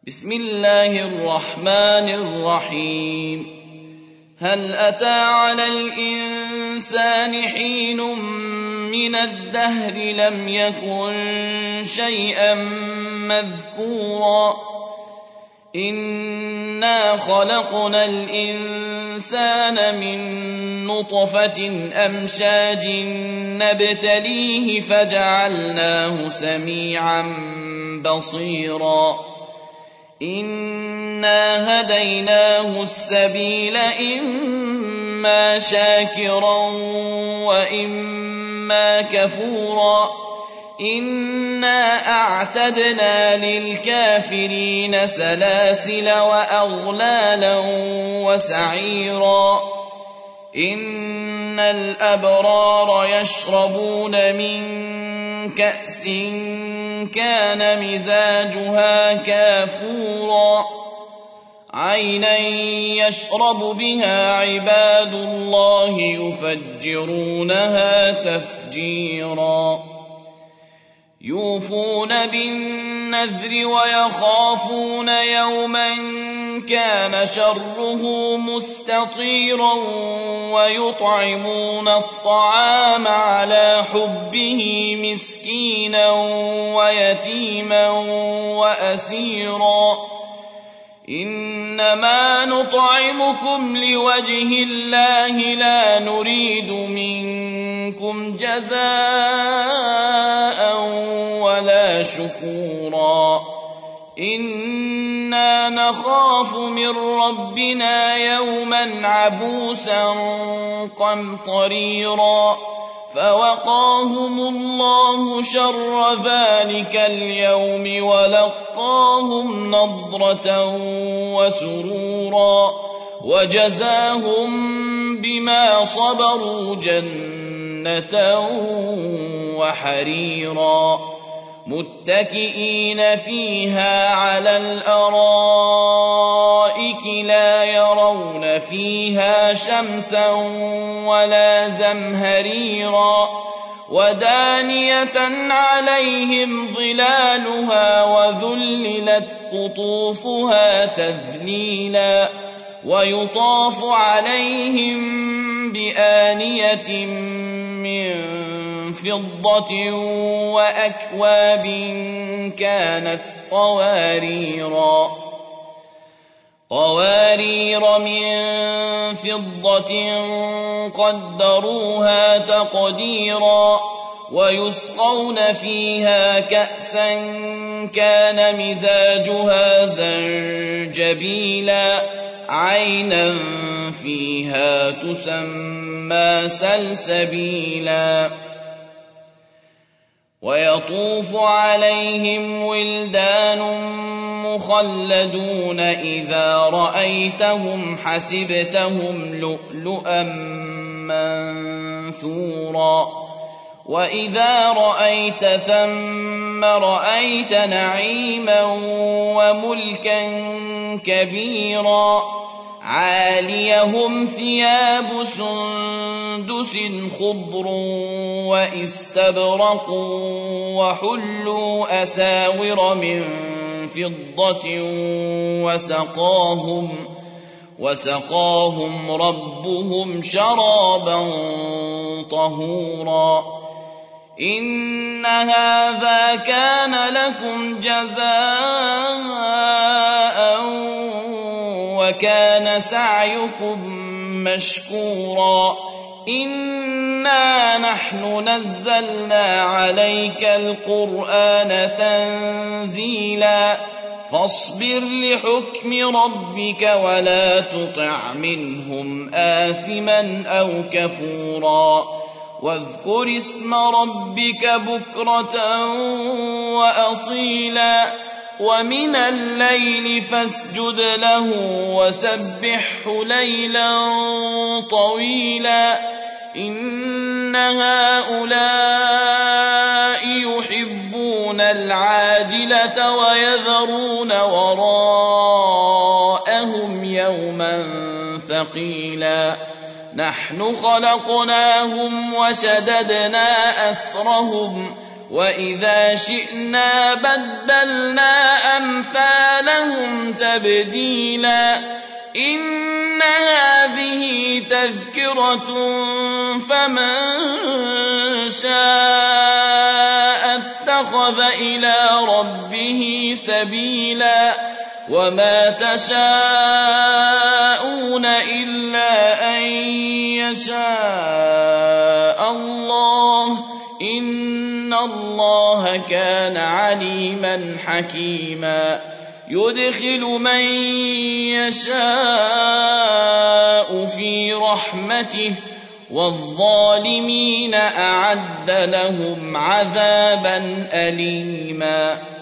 بسم الله الرحمن الرحيم. هل أتى على الإنسان حين من الدهر لم يكن شيئا مذكورا إنا خلقنا الإنسان من نطفة أمشاج نبتليه فجعلناه سميعا بصيرا إنا هديناه السبيل إما شاكرا وإما كفورا إنا أعتدنا للكافرين سلاسل وأغلالا وسعيرا إن الأبرار يشربون من كأس كان مزاجها كافورا عينا يشرب بها عباد الله يفجرونها تفجيرا يوفون بالنذر ويخافون يوما كان شره مستطيرا ويطعمون الطعام على حبه مسكينا ويتيما وأسيرا إنما نطعمكم لوجه الله لا نريد منكم جزاء ولا شكورا إنا نخاف من ربنا يوما عبوسا قمطريرا فوقاهم الله شر ذلك اليوم ولقاهم نضرة وسرورا وجزاهم بما صبروا جنة وحريرا متكئين فيها على الأرائك لا يرون فيها شمسا ولا زمهريرا ودانية عليهم ظلالها وذللت قطوفها تذليلا ويطاف عليهم بآنية من فضة وأكواب كانت قوارير من فضة قدروها تقديرا ويسقون فيها كأسا كان مزاجها زنجبيلا عينا فيها تسمى سلسبيلا ويطوف عليهم ولدان مخلدون إذا رأيتهم حسبتهم لؤلؤا منثورا وإذا رأيت ثم رأيت نعيما وملكا كبيرا عاليهم ثياب سندس خضر واستبرق وحلوا أساور من فضة وسقاهم ربهم شرابا طهورا إن هذا كان لكم جزاء وكان سعيكم مشكورا إنا نحن نزلنا عليك القرآن تنزيلا فاصبر لحكم ربك ولا تطع منهم آثما أو كفورا واذكر اسم ربك بكرة وأصيلا ومن الليل فاسجد له وسبحه ليلا طويلا إن هؤلاء يحبون العاجلة ويذرون وراءهم يوما ثقيلا نحن خلقناهم وشددنا أسرهم وإذا شئنا بدلنا أمثالهم تبديلا إن هذه تذكرة فمن شاء اتخذ إلى ربه سبيلا وما تشاءون إلا أن يشاء الله إن الله كان عليما حكيما يدخل من يشاء في رحمته والظالمين أعد لهم عذابا أليما